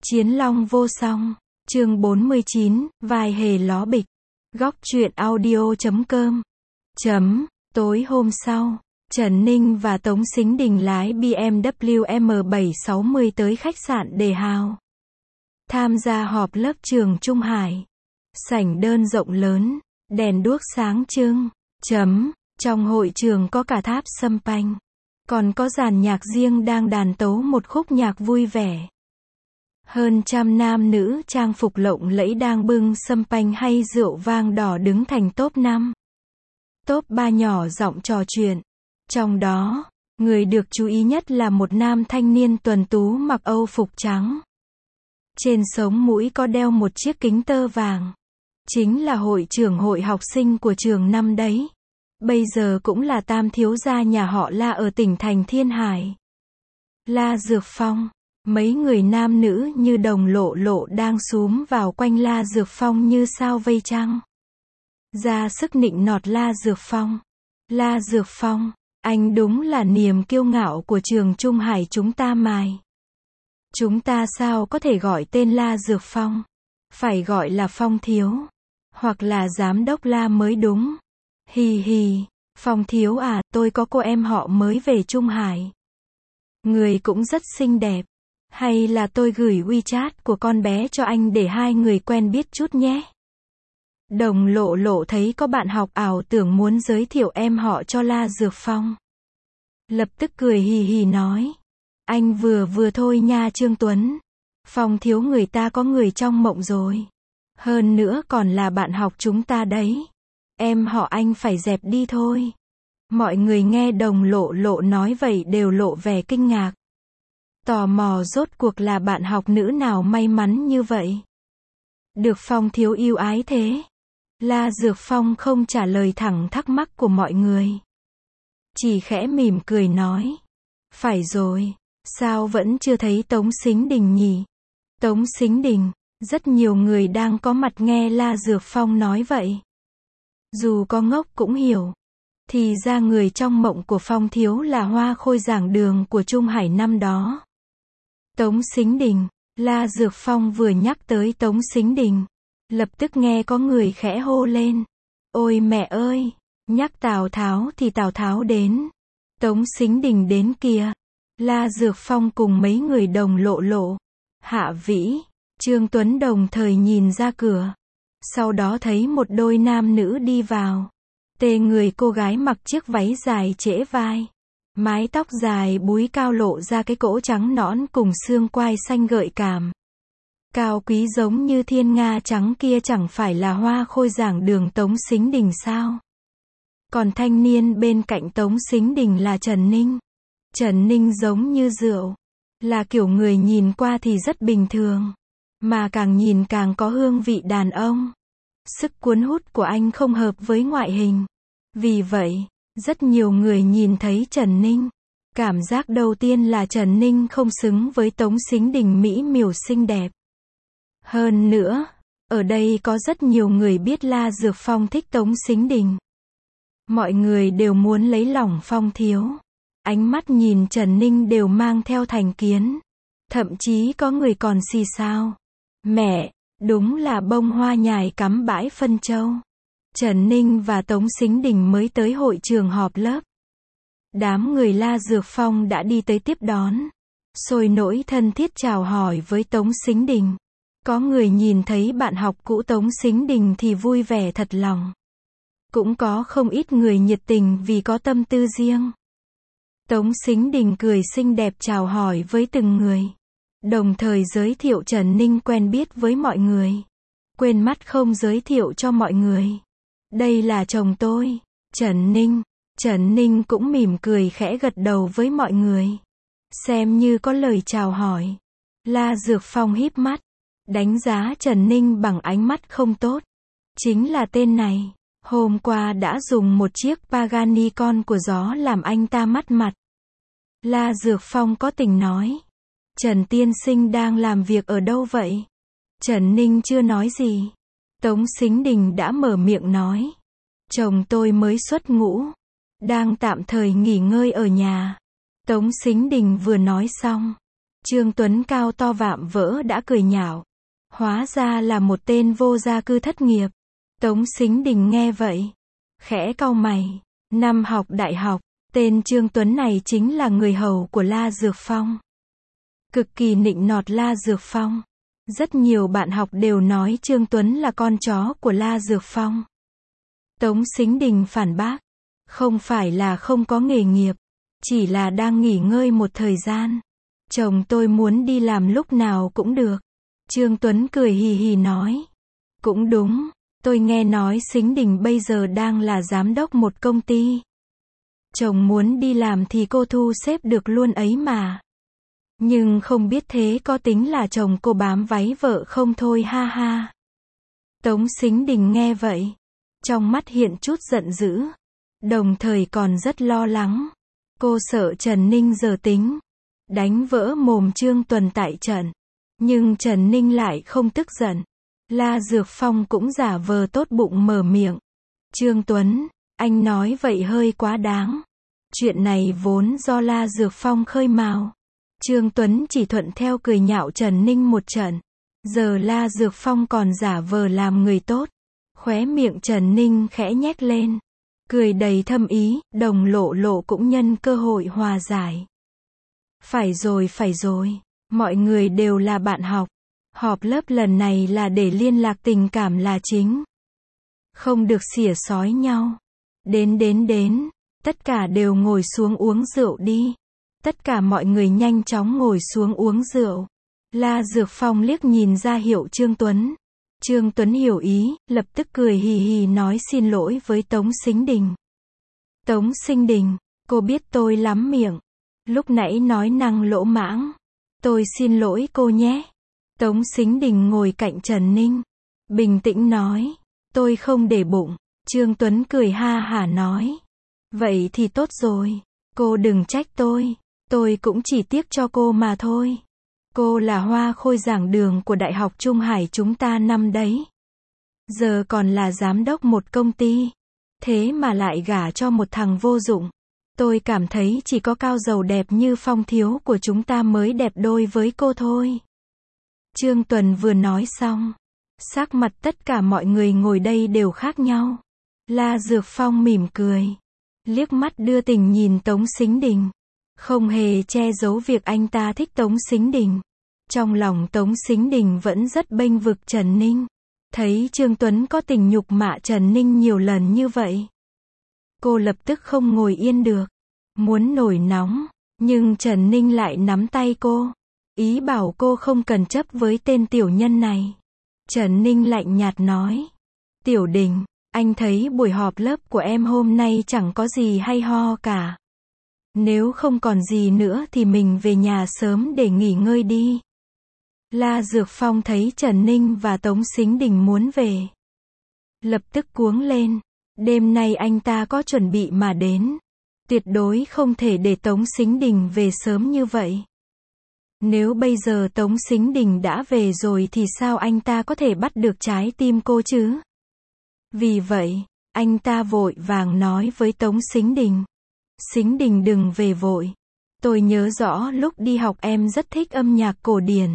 Chiến long vô song, chương 49, vai hề ló bịch. Góc truyện audio.com. Tối hôm sau, Trần Ninh và Tống Sính Đình lái BMW M760 tới khách sạn Đề Hào. Tham gia họp lớp trường Trung Hải. Sảnh đơn rộng lớn, đèn đuốc sáng trưng. Trong hội trường có cả tháp sâm panh. Còn có dàn nhạc riêng đang đàn tấu một khúc nhạc vui vẻ. Hơn trăm nam nữ trang phục lộng lẫy đang bưng sâm panh hay rượu vang đỏ đứng thành top 5. Top 3 nhỏ giọng trò chuyện. Trong đó, người được chú ý nhất là một nam thanh niên tuần tú mặc Âu phục trắng. Trên sống mũi có đeo một chiếc kính tơ vàng. Chính là hội trưởng hội học sinh của trường năm đấy. Bây giờ cũng là tam thiếu gia nhà họ La ở tỉnh thành Thiên Hải. La Dược Phong. Mấy người nam nữ như đồng lộ lộ đang xúm vào quanh La Dược Phong như sao vây trăng. Ra sức nịnh nọt La Dược Phong. La Dược Phong, anh đúng là niềm kiêu ngạo của trường Trung Hải chúng ta mài. Chúng ta sao có thể gọi tên La Dược Phong? Phải gọi là Phong thiếu. Hoặc là giám đốc La mới đúng. Hì hì, Phong thiếu à, tôi có cô em họ mới về Trung Hải. Người cũng rất xinh đẹp. Hay là tôi gửi WeChat của con bé cho anh để hai người quen biết chút nhé. Đồng lộ lộ thấy có bạn học ảo tưởng muốn giới thiệu em họ cho La Dược Phong. Lập tức cười hì hì nói. Anh vừa thôi nha Trương Tuấn. Phong thiếu người ta có người trong mộng rồi. Hơn nữa còn là bạn học chúng ta đấy. Em họ anh phải dẹp đi thôi. Mọi người nghe đồng lộ lộ nói vậy đều lộ vẻ kinh ngạc. Tò mò rốt cuộc là bạn học nữ nào may mắn như vậy. Được Phong thiếu yêu ái thế. La Dược Phong không trả lời thẳng thắc mắc của mọi người. Chỉ khẽ mỉm cười nói. Phải rồi, sao vẫn chưa thấy Tống Sính Đình nhỉ? Tống Sính Đình, rất nhiều người đang có mặt nghe La Dược Phong nói vậy. Dù có ngốc cũng hiểu. Thì ra người trong mộng của Phong thiếu là hoa khôi giảng đường của Trung Hải năm đó. Tống Sính Đình, La Dược Phong vừa nhắc tới Tống Sính Đình. Lập tức nghe có người khẽ hô lên. Ôi mẹ ơi, nhắc Tào Tháo thì Tào Tháo đến. Tống Sính Đình đến kìa. La Dược Phong cùng mấy người đồng lộ lộ, Hạ Vĩ, Trương Tuấn đồng thời nhìn ra cửa. Sau đó thấy một đôi nam nữ đi vào. Tê người cô gái mặc chiếc váy dài trễ vai. Mái tóc dài búi cao lộ ra cái cổ trắng nõn cùng xương quai xanh gợi cảm. Cao quý giống như thiên nga trắng kia chẳng phải là hoa khôi giảng đường Tống Sính Đình sao? Còn thanh niên bên cạnh Tống Sính Đình là Trần Ninh. Trần Ninh giống như rượu. Là kiểu người nhìn qua thì rất bình thường. Mà càng nhìn càng có hương vị đàn ông. Sức cuốn hút của anh không hợp với ngoại hình. Vì vậy, rất nhiều người nhìn thấy Trần Ninh. Cảm giác đầu tiên là Trần Ninh không xứng với Tống Sính Đình mỹ miều xinh đẹp. Hơn nữa, ở đây có rất nhiều người biết La Dược Phong thích Tống Sính Đình. Mọi người đều muốn lấy lòng Phong thiếu. Ánh mắt nhìn Trần Ninh đều mang theo thành kiến. Thậm chí có người còn xì xao. Mẹ, đúng là bông hoa nhài cắm bãi phân châu. Trần Ninh và Tống Sính Đình mới tới hội trường họp lớp. Đám người La Dược Phong đã đi tới tiếp đón. Sôi nổi thân thiết chào hỏi với Tống Sính Đình. Có người nhìn thấy bạn học cũ Tống Sính Đình thì vui vẻ thật lòng. Cũng có không ít người nhiệt tình vì có tâm tư riêng. Tống Sính Đình cười xinh đẹp chào hỏi với từng người. Đồng thời giới thiệu Trần Ninh quen biết với mọi người. Quên mất không giới thiệu cho mọi người. Đây là chồng tôi, Trần Ninh. Trần Ninh cũng mỉm cười khẽ gật đầu với mọi người. Xem như có lời chào hỏi. La Dược Phong híp mắt. Đánh giá Trần Ninh bằng ánh mắt không tốt. Chính là tên này. Hôm qua đã dùng một chiếc Pagani con của gió làm anh ta mất mặt. La Dược Phong có tình nói. Trần tiên sinh đang làm việc ở đâu vậy? Trần Ninh chưa nói gì. Tống Sính Đình đã mở miệng nói. Chồng tôi mới xuất ngũ. Đang tạm thời nghỉ ngơi ở nhà. Tống Sính Đình vừa nói xong. Trương Tuấn cao to vạm vỡ đã cười nhạo. Hóa ra là một tên vô gia cư thất nghiệp. Tống Sính Đình nghe vậy, khẽ cau mày. Năm học đại học, tên Trương Tuấn này chính là người hầu của La Dược Phong. Cực kỳ nịnh nọt La Dược Phong. Rất nhiều bạn học đều nói Trương Tuấn là con chó của La Dược Phong. Tống Sính Đình phản bác. Không phải là không có nghề nghiệp, chỉ là đang nghỉ ngơi một thời gian. Chồng tôi muốn đi làm lúc nào cũng được. Trương Tuấn cười hì hì nói. Cũng đúng, tôi nghe nói Sính Đình bây giờ đang là giám đốc một công ty. Chồng muốn đi làm thì cô thu xếp được luôn ấy mà. Nhưng không biết thế có tính là chồng cô bám váy vợ không thôi ha ha. Tống Sính Đình nghe vậy, trong mắt hiện chút giận dữ, đồng thời còn rất lo lắng. Cô sợ Trần Ninh giờ tính đánh vỡ mồm Trương Tuấn tại trận. Nhưng Trần Ninh lại không tức giận. La Dược Phong cũng giả vờ tốt bụng mở miệng. Trương Tuấn, anh nói vậy hơi quá đáng. Chuyện này vốn do La Dược Phong khơi mào. Trương Tuấn chỉ thuận theo cười nhạo Trần Ninh một trận. Giờ La Dược Phong còn giả vờ làm người tốt. Khóe miệng Trần Ninh khẽ nhếch lên, cười đầy thâm ý, Đồng Lộ Lộ cũng nhân cơ hội hòa giải. Phải rồi, mọi người đều là bạn học. Họp lớp lần này là để liên lạc tình cảm là chính. Không được xỉa xói nhau. Đến, tất cả đều ngồi xuống uống rượu đi. Tất cả mọi người nhanh chóng ngồi xuống uống rượu. La Dược Phong liếc nhìn ra hiệu Trương Tuấn. Trương Tuấn hiểu ý, lập tức cười hì hì nói xin lỗi với Tống Sính Đình. Tống Sính Đình, cô biết tôi lắm miệng. Lúc nãy nói năng lỗ mãng. Tôi xin lỗi cô nhé. Tống Sính Đình ngồi cạnh Trần Ninh, bình tĩnh nói. Tôi không để bụng. Trương Tuấn cười ha hả nói. Vậy thì tốt rồi. Cô đừng trách tôi cũng chỉ tiếc cho cô mà thôi. Cô là hoa khôi giảng đường của Đại học Trung Hải chúng ta năm đấy. Giờ còn là giám đốc một công ty. Thế mà lại gả cho một thằng vô dụng. Tôi cảm thấy chỉ có Cao Dầu đẹp như Phong thiếu của chúng ta mới đẹp đôi với cô thôi. Trương Tuấn vừa nói xong, sắc mặt tất cả mọi người ngồi đây đều khác nhau. La Dược Phong mỉm cười, liếc mắt đưa tình nhìn Tống Sính Đình. Không hề che giấu việc anh ta thích Tống Sính Đình. Trong lòng Tống Sính Đình vẫn rất bênh vực Trần Ninh. Thấy Trương Tuấn có tình nhục mạ Trần Ninh nhiều lần như vậy, cô lập tức không ngồi yên được. Muốn nổi nóng, nhưng Trần Ninh lại nắm tay cô. Ý bảo cô không cần chấp với tên tiểu nhân này. Trần Ninh lạnh nhạt nói. Tiểu Đình, anh thấy buổi họp lớp của em hôm nay chẳng có gì hay ho cả. Nếu không còn gì nữa thì mình về nhà sớm để nghỉ ngơi đi. La Dược Phong thấy Trần Ninh và Tống Sính Đình muốn về, lập tức cuống lên. Đêm nay anh ta có chuẩn bị mà đến. Tuyệt đối không thể để Tống Sính Đình về sớm như vậy. Nếu bây giờ Tống Sính Đình đã về rồi thì sao anh ta có thể bắt được trái tim cô chứ? Vì vậy, anh ta vội vàng nói với Tống Sính Đình. Sính Đình đừng về vội. Tôi nhớ rõ lúc đi học em rất thích âm nhạc cổ điển.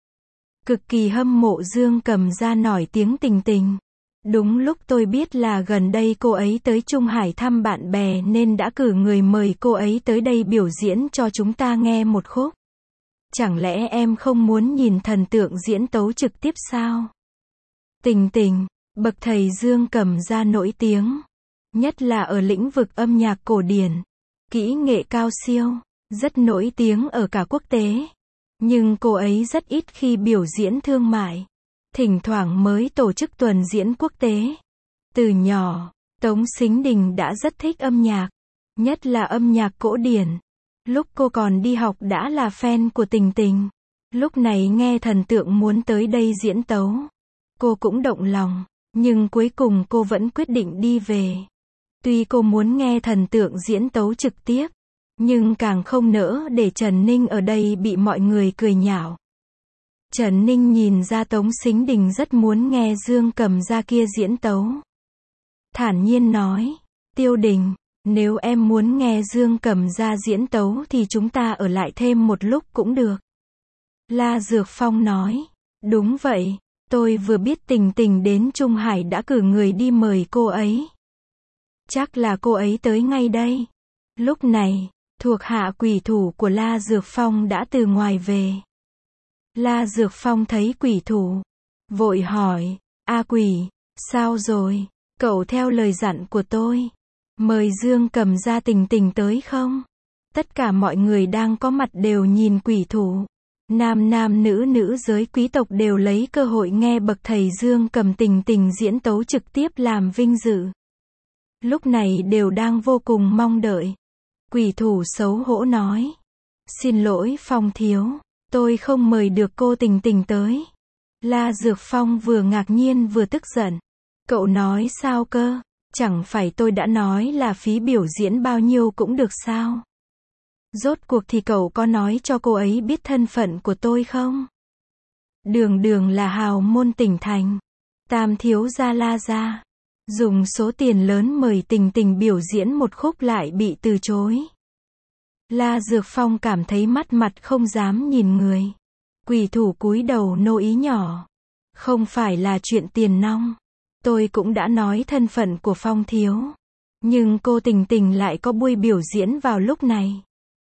Cực kỳ hâm mộ Dương Cầm Gia nổi tiếng Tình Tình. Đúng lúc tôi biết là gần đây cô ấy tới Trung Hải thăm bạn bè nên đã cử người mời cô ấy tới đây biểu diễn cho chúng ta nghe một khúc. Chẳng lẽ em không muốn nhìn thần tượng diễn tấu trực tiếp sao? Tình Tình, bậc thầy Dương Cầm Gia nổi tiếng, nhất là ở lĩnh vực âm nhạc cổ điển, kỹ nghệ cao siêu, rất nổi tiếng ở cả quốc tế. Nhưng cô ấy rất ít khi biểu diễn thương mại, thỉnh thoảng mới tổ chức tuần diễn quốc tế. Từ nhỏ, Tống Sính Đình đã rất thích âm nhạc, nhất là âm nhạc cổ điển. Lúc cô còn đi học đã là fan của Tình Tình. Lúc này nghe thần tượng muốn tới đây diễn tấu, cô cũng động lòng, nhưng cuối cùng cô vẫn quyết định đi về. Tuy cô muốn nghe thần tượng diễn tấu trực tiếp, nhưng càng không nỡ để Trần Ninh ở đây bị mọi người cười nhạo. Trần Ninh nhìn ra Tống Sính Đình rất muốn nghe Dương Cầm Gia kia diễn tấu. Thản nhiên nói, Tiêu Đình, nếu em muốn nghe Dương Cầm Gia diễn tấu thì chúng ta ở lại thêm một lúc cũng được. La Dược Phong nói. Đúng vậy, tôi vừa biết Tình Tình đến Trung Hải đã cử người đi mời cô ấy. Chắc là cô ấy tới ngay đây. Lúc này, thuộc hạ quỷ thủ của La Dược Phong đã từ ngoài về. La Dược Phong thấy quỷ thủ, vội hỏi, A Quỷ, sao rồi, cậu theo lời dặn của tôi, mời Dương Cầm ra Tình Tình tới không? Tất cả mọi người đang có mặt đều nhìn quỷ thủ. Nam nam nữ nữ giới quý tộc đều lấy cơ hội nghe bậc thầy Dương Cầm Tình Tình diễn tấu trực tiếp làm vinh dự. Lúc này đều đang vô cùng mong đợi. Quỷ thủ xấu hổ nói. Xin lỗi Phong thiếu, tôi không mời được cô Tình Tình tới. La Dược Phong vừa ngạc nhiên vừa tức giận. Cậu nói sao cơ? Chẳng phải tôi đã nói là phí biểu diễn bao nhiêu cũng được sao? Rốt cuộc thì cậu có nói cho cô ấy biết thân phận của tôi không? Đường đường là hào môn tỉnh thành. Tam thiếu gia La gia. Dùng số tiền lớn mời Tình Tình biểu diễn một khúc lại bị từ chối. La Dược Phong cảm thấy mắt mặt không dám nhìn người. Quỷ thủ cúi đầu nô ý nhỏ. Không phải là chuyện tiền nong. Tôi cũng đã nói thân phận của Phong thiếu. Nhưng cô Tình Tình lại có buổi biểu diễn vào lúc này.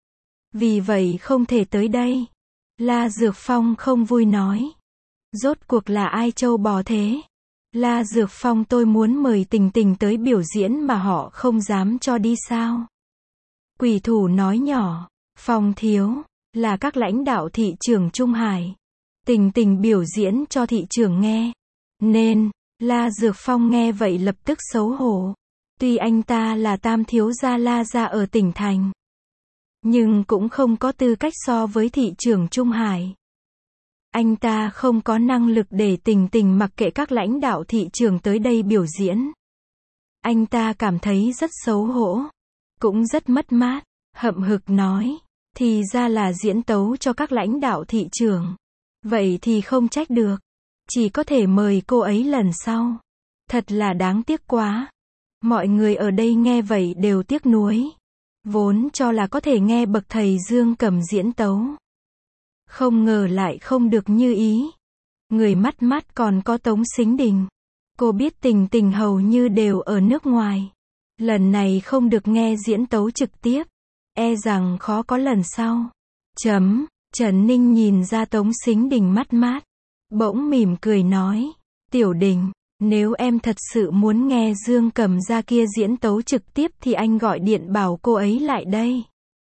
Vì vậy không thể tới đây. La Dược Phong không vui nói. Rốt cuộc là ai trâu bò thế? La Dược Phong tôi muốn mời Tình Tình tới biểu diễn mà họ không dám cho đi sao? Quỷ thủ nói nhỏ. Phong thiếu, là các lãnh đạo thị trưởng Trung Hải. Tình Tình biểu diễn cho thị trưởng nghe. Nên, La Dược Phong nghe vậy lập tức xấu hổ. Tuy anh ta là tam thiếu gia La gia ở tỉnh thành. Nhưng cũng không có tư cách so với thị trưởng Trung Hải. Anh ta không có năng lực để Tình Tình mặc kệ các lãnh đạo thị trường tới đây biểu diễn. Anh ta cảm thấy rất xấu hổ. Cũng rất mất mát. Hậm hực nói. Thì ra là diễn tấu cho các lãnh đạo thị trường. Vậy thì không trách được. Chỉ có thể mời cô ấy lần sau. Thật là đáng tiếc quá. Mọi người ở đây nghe vậy đều tiếc nuối. Vốn cho là có thể nghe bậc thầy Dương Cầm diễn tấu. Không ngờ lại không được như ý. Người mắt mắt còn có Tống Sính Đình. Cô biết Tình Tình hầu như đều ở nước ngoài. Lần này không được nghe diễn tấu trực tiếp. E rằng khó có lần sau. Trần Ninh nhìn ra Tống Sính Đình mắt mát. Bỗng mỉm cười nói. Tiểu Đình, nếu em thật sự muốn nghe Dương Cầm ra kia diễn tấu trực tiếp thì anh gọi điện bảo cô ấy lại đây.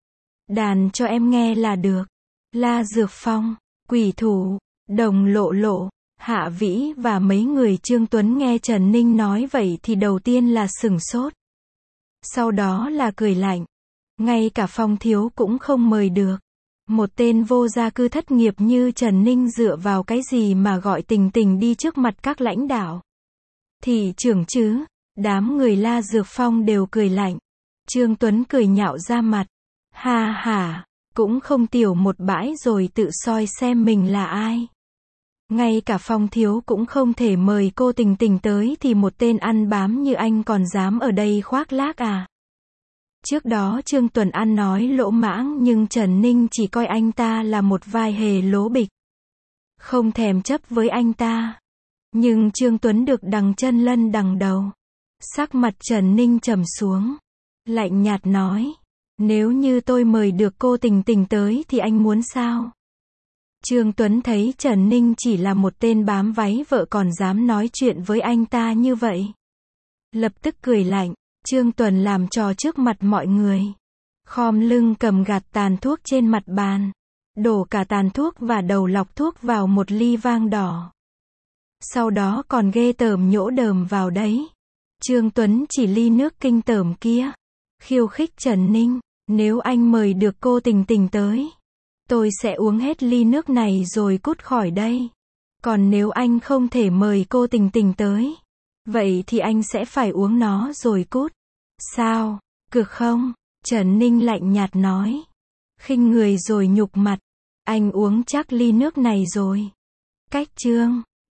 Đàn cho em nghe là được. La Dược Phong, quỷ thủ, Đồng Lộ Lộ, Hạ Vĩ và mấy người Trương Tuấn nghe Trần Ninh nói vậy thì đầu tiên là sửng sốt. Sau đó là cười lạnh. Ngay cả Phong thiếu cũng không mời được. Một tên vô gia cư thất nghiệp như Trần Ninh dựa vào cái gì mà gọi Tình Tình đi trước mặt các lãnh đạo. Thị trưởng chứ, đám người La Dược Phong đều cười lạnh. Trương Tuấn cười nhạo ra mặt. Ha ha. Cũng không tiểu một bãi rồi tự soi xem mình là ai. Ngay cả Phong thiếu cũng không thể mời cô Tình Tình tới thì một tên ăn bám như anh còn dám ở đây khoác lác à? Trước đó Trương Tuấn ăn nói lỗ mãng nhưng Trần Ninh chỉ coi anh ta là một vai hề lố bịch. Không thèm chấp với anh ta. Nhưng Trương Tuấn được đằng chân lân đằng đầu. Sắc mặt Trần Ninh trầm xuống. Lạnh nhạt nói. Nếu như tôi mời được cô Tình Tình tới thì anh muốn sao? Trương Tuấn thấy Trần Ninh chỉ là một tên bám váy vợ còn dám nói chuyện với anh ta như vậy. Lập tức cười lạnh. Trương Tuấn làm trò trước mặt mọi người. Khom lưng cầm gạt tàn thuốc trên mặt bàn. Đổ cả tàn thuốc và đầu lọc thuốc vào một ly vang đỏ. Sau đó còn ghê tởm nhổ đờm vào đấy. Trương Tuấn chỉ ly nước kinh tởm kia. Khiêu khích Trần Ninh. Nếu anh mời được cô Tình Tình tới, tôi sẽ uống hết ly nước này rồi cút khỏi đây. Còn nếu anh không thể mời cô Tình Tình tới, vậy thì anh sẽ phải uống nó rồi cút. Sao? Cực không? Trần Ninh lạnh nhạt nói. Khinh người rồi nhục mặt. Anh uống chắc ly nước này rồi. Cách chương